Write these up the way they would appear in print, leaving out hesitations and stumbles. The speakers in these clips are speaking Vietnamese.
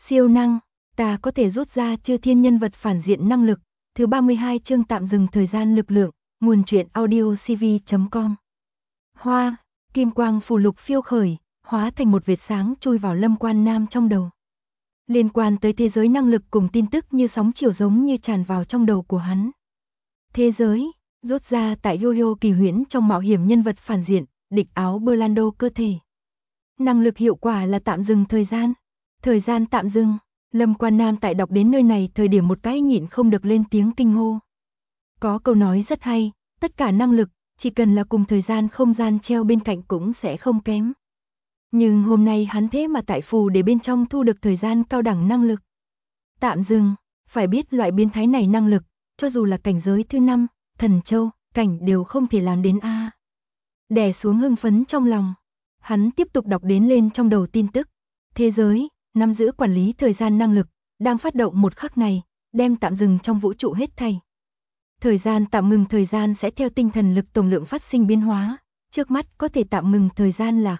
Siêu năng, ta có thể rút ra chư thiên nhân vật phản diện năng lực. Thứ 32 chương tạm dừng thời gian lực lượng, nguồn truyện audiocv.com. Hoa, kim quang phù lục phiêu khởi, hóa thành một vệt sáng chui vào Lâm Quan Nam trong đầu. Liên quan tới thế giới năng lực cùng tin tức như sóng chiều giống như tràn vào trong đầu của hắn. Thế giới, rút ra tại Yo-Yo Kỳ Huyễn trong mạo hiểm nhân vật phản diện, địch áo Blando cơ thể. Năng lực hiệu quả là tạm dừng thời gian. Thời gian tạm dừng. Lâm Quan Nam tại đọc đến nơi này thời điểm một cái nhịn không được lên tiếng kinh hô. Có câu nói rất hay, tất cả năng lực, chỉ cần là cùng thời gian không gian treo bên cạnh cũng sẽ không kém. Nhưng hôm nay hắn thế mà tại phù để bên trong thu được thời gian cao đẳng năng lực. Tạm dừng, phải biết loại biến thái này năng lực, cho dù là cảnh giới thứ 5, thần châu, cảnh đều không thể làm đến a. Đè xuống hưng phấn trong lòng, hắn tiếp tục đọc đến lên trong đầu tin tức. Thế giới nắm giữ quản lý thời gian năng lực, đang phát động một khắc này, đem tạm dừng trong vũ trụ hết thảy. Thời gian tạm ngừng thời gian sẽ theo tinh thần lực tổng lượng phát sinh biến hóa, trước mắt có thể tạm ngừng thời gian là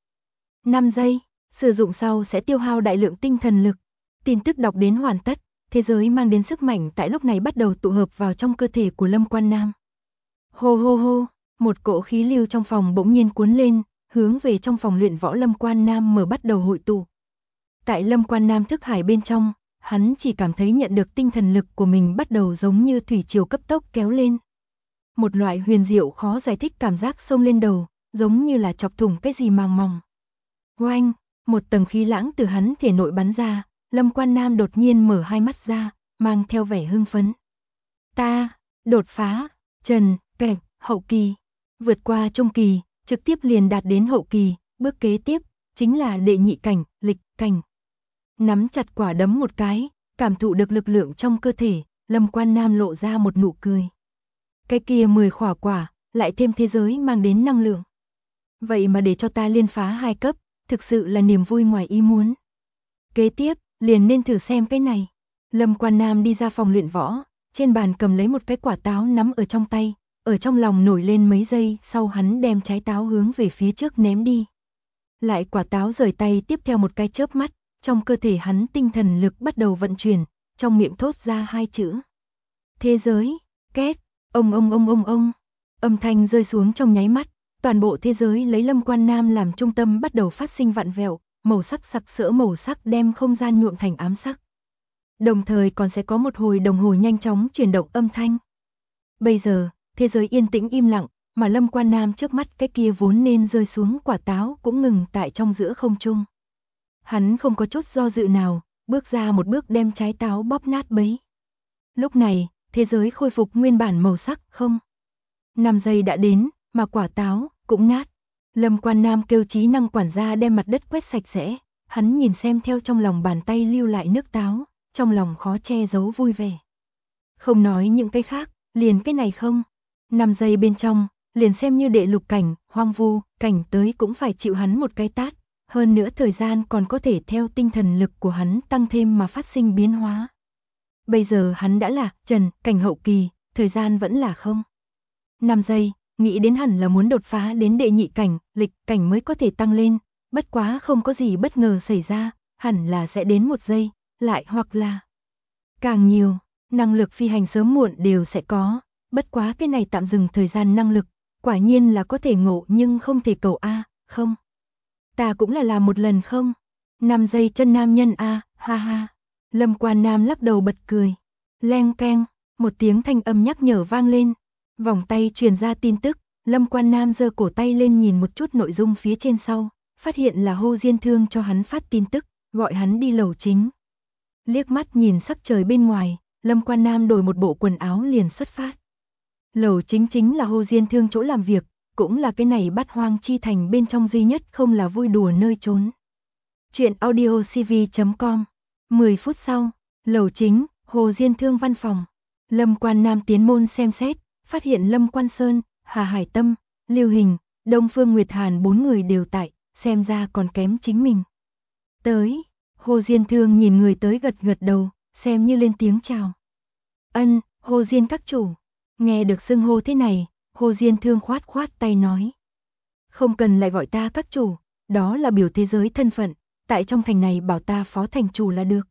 5 giây, sử dụng sau sẽ tiêu hao đại lượng tinh thần lực. Tin tức đọc đến hoàn tất, thế giới mang đến sức mạnh tại lúc này bắt đầu tụ hợp vào trong cơ thể của Lâm Quan Nam. Hô hô hô, một cỗ khí lưu trong phòng bỗng nhiên cuốn lên, hướng về trong phòng luyện võ Lâm Quan Nam mở bắt đầu hội tụ. Tại Lâm Quan Nam thức hải bên trong, hắn chỉ cảm thấy nhận được tinh thần lực của mình bắt đầu giống như thủy triều cấp tốc kéo lên. Một loại huyền diệu khó giải thích cảm giác xông lên đầu, giống như là chọc thủng cái gì màng mỏng. Oanh, một tầng khí lãng từ hắn thể nội bắn ra, Lâm Quan Nam đột nhiên mở hai mắt ra, mang theo vẻ hưng phấn. Ta, đột phá, trần, kẹp, hậu kỳ, vượt qua trung kỳ, trực tiếp liền đạt đến hậu kỳ, bước kế tiếp, chính là đệ nhị cảnh, lịch cảnh. Nắm chặt quả đấm một cái, cảm thụ được lực lượng trong cơ thể, Lâm Quan Nam lộ ra một nụ cười. Cái kia 10 khỏa quả, lại thêm thế giới mang đến năng lượng. Vậy mà để cho ta liên phá 2 cấp, thực sự là niềm vui ngoài ý muốn. Kế tiếp, liền nên thử xem cái này. Lâm Quan Nam đi ra phòng luyện võ, trên bàn cầm lấy một cái quả táo nắm ở trong tay, ở trong lòng nổi lên mấy giây, sau hắn đem trái táo hướng về phía trước ném đi. Lại quả táo rời tay tiếp theo một cái chớp mắt, trong cơ thể hắn tinh thần lực bắt đầu vận chuyển, trong miệng thốt ra 2 chữ. Thế giới, két, ông. Âm thanh rơi xuống trong nháy mắt, toàn bộ thế giới lấy Lâm Quan Nam làm trung tâm bắt đầu phát sinh vặn vẹo, màu sắc sặc sỡ màu sắc đem không gian nhuộm thành ám sắc. Đồng thời còn sẽ có một hồi đồng hồ nhanh chóng chuyển động âm thanh. Bây giờ, thế giới yên tĩnh im lặng, mà Lâm Quan Nam trước mắt cái kia vốn nên rơi xuống quả táo cũng ngừng tại trong giữa không trung. Hắn không có chút do dự nào, bước ra một bước đem trái táo bóp nát bấy. Lúc này, thế giới khôi phục nguyên bản màu sắc 5 giây đã đến, mà quả táo cũng nát. Lâm Quan Nam kêu trí năng quản gia đem mặt đất quét sạch sẽ, hắn nhìn xem theo trong lòng bàn tay lưu lại nước táo, trong lòng khó che giấu vui vẻ. Không nói những cái khác, liền cái này 5 giây bên trong, liền xem như đệ lục cảnh, hoang vu, cảnh tới cũng phải chịu hắn một cái tát. Hơn nữa thời gian còn có thể theo tinh thần lực của hắn tăng thêm mà phát sinh biến hóa. Bây giờ hắn đã là trần, cảnh hậu kỳ, thời gian vẫn là 5 giây, nghĩ đến hẳn là muốn đột phá đến đệ nhị cảnh, lịch cảnh mới có thể tăng lên, bất quá không có gì bất ngờ xảy ra, hẳn là sẽ đến 1 giây, lại hoặc là càng nhiều, năng lực phi hành sớm muộn đều sẽ có, bất quá cái này tạm dừng thời gian năng lực, quả nhiên là có thể ngộ nhưng không thể cầu a, không. Ta cũng là làm một lần 5 giây chân nam nhân a, ha ha. Lâm Quan Nam lắc đầu bật cười. Leng keng, một tiếng thanh âm nhắc nhở vang lên. Vòng tay truyền ra tin tức, Lâm Quan Nam giơ cổ tay lên nhìn một chút nội dung phía trên sau, phát hiện là Hồ Diên Thương cho hắn phát tin tức, gọi hắn đi lầu chính. Liếc mắt nhìn sắc trời bên ngoài, Lâm Quan Nam đổi một bộ quần áo liền xuất phát. Lầu chính chính là Hồ Diên Thương chỗ làm việc, cũng là cái này Bát Hoang chi thành bên trong duy nhất không là vui đùa nơi trốn. Chuyện audiocv.com. 10 phút sau, lầu chính, Hồ Diên Thương văn phòng. Lâm Quan Nam tiến môn xem xét, phát hiện Lâm Quan Sơn, Hà Hải Tâm, Lưu Hình, Đông Phương Nguyệt Hàn 4 người đều tại, xem ra còn kém chính mình. Tới, Hồ Diên Thương nhìn người tới gật gật đầu, xem như lên tiếng chào. Ân, Hồ Diên các chủ. Nghe được xưng hô thế này, Hồ Diên Thương khoát khoát tay nói. Không cần lại gọi ta các chủ, đó là biểu thế giới thân phận, tại trong thành này bảo ta phó thành chủ là được.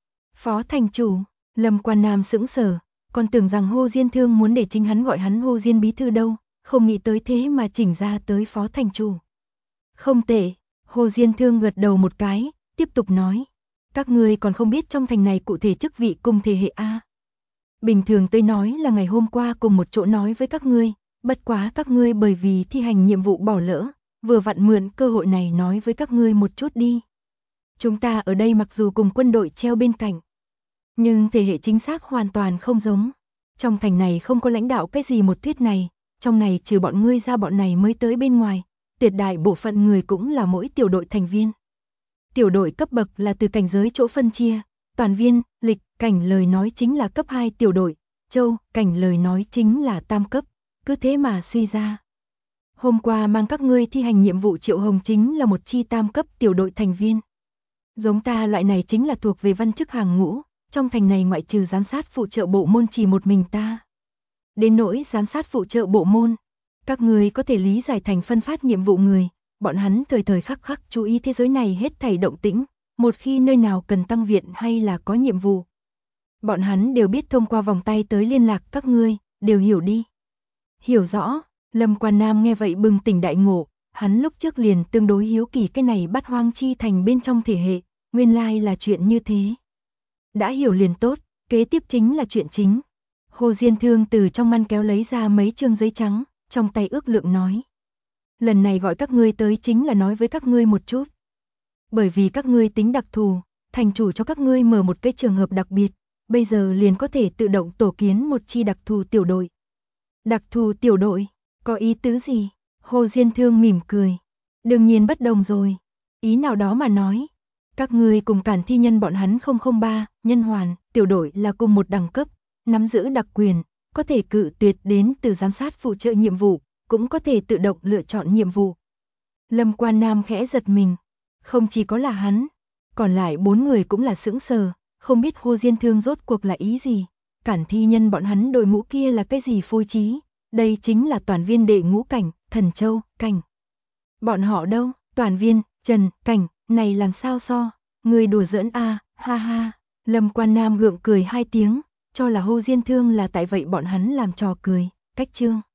Phó thành chủ, Lâm Quan Nam sững sờ, còn tưởng rằng Hồ Diên Thương muốn để chính hắn gọi hắn Hồ Diên bí thư đâu, không nghĩ tới thế mà chỉnh ra tới phó thành chủ. Không tệ, Hồ Diên Thương gật đầu một cái, tiếp tục nói. Các ngươi còn không biết trong thành này cụ thể chức vị cùng thể hệ A. Bình thường tôi nói là ngày hôm qua cùng một chỗ nói với các ngươi, bất quá các ngươi bởi vì thi hành nhiệm vụ bỏ lỡ, vừa vặn mượn cơ hội này nói với các ngươi một chút đi. Chúng ta ở đây mặc dù cùng quân đội treo bên cạnh, nhưng thể hệ chính xác hoàn toàn không giống. Trong thành này không có lãnh đạo cái gì một thuyết này, trong này trừ bọn ngươi ra bọn này mới tới bên ngoài, tuyệt đại bộ phận người cũng là mỗi tiểu đội thành viên. Tiểu đội cấp bậc là từ cảnh giới chỗ phân chia, toàn viên, lịch, cảnh lời nói chính là cấp 2 tiểu đội, châu, cảnh lời nói chính là tam cấp, cứ thế mà suy ra. Hôm qua mang các ngươi thi hành nhiệm vụ Triệu Hồng chính là một chi tam cấp tiểu đội thành viên. Giống ta loại này chính là thuộc về văn chức hàng ngũ, trong thành này ngoại trừ giám sát phụ trợ bộ môn chỉ một mình ta. Đến nỗi giám sát phụ trợ bộ môn, các ngươi có thể lý giải thành phân phát nhiệm vụ người, bọn hắn thời thời khắc khắc chú ý thế giới này hết thảy động tĩnh, một khi nơi nào cần tăng viện hay là có nhiệm vụ. Bọn hắn đều biết thông qua vòng tay tới liên lạc các ngươi, đều hiểu đi. Hiểu rõ, Lâm Quan Nam nghe vậy bừng tỉnh đại ngộ, hắn lúc trước liền tương đối hiếu kỳ cái này Bát Hoang chi thành bên trong thể hệ, nguyên lai là chuyện như thế. Đã hiểu liền tốt, kế tiếp chính là chuyện chính. Hồ Diên Thương từ trong ngăn kéo lấy ra mấy chương giấy trắng, trong tay ước lượng nói. Lần này gọi các ngươi tới chính là nói với các ngươi một chút. Bởi vì các ngươi tính đặc thù, thành chủ cho các ngươi mở một cái trường hợp đặc biệt, bây giờ liền có thể tự động tổ kiến một chi đặc thù tiểu đội. Đặc thù tiểu đội, có ý tứ gì? Hồ Diên Thương mỉm cười. Đương nhiên bất đồng rồi. Ý nào đó mà nói. Các ngươi cùng Cản Thi Nhân bọn hắn 003, nhân hoàn, tiểu đội là cùng một đẳng cấp, nắm giữ đặc quyền, có thể cự tuyệt đến từ giám sát phụ trợ nhiệm vụ, cũng có thể tự động lựa chọn nhiệm vụ. Lâm Quan Nam khẽ giật mình. Không chỉ có là hắn, còn lại 4 người cũng là sững sờ, không biết Hồ Diên Thương rốt cuộc là ý gì. Cản Thi Nhân bọn hắn đội ngũ kia là cái gì phôi chí, đây chính là toàn viên đệ ngũ cảnh, Thần Châu, cảnh. Bọn họ đâu, toàn viên, Trần, cảnh, này làm sao so, người đùa giỡn a, ha ha. Lâm Quan Nam gượng cười 2 tiếng, cho là Hồ Diên Thương là tại vậy bọn hắn làm trò cười, cách chương.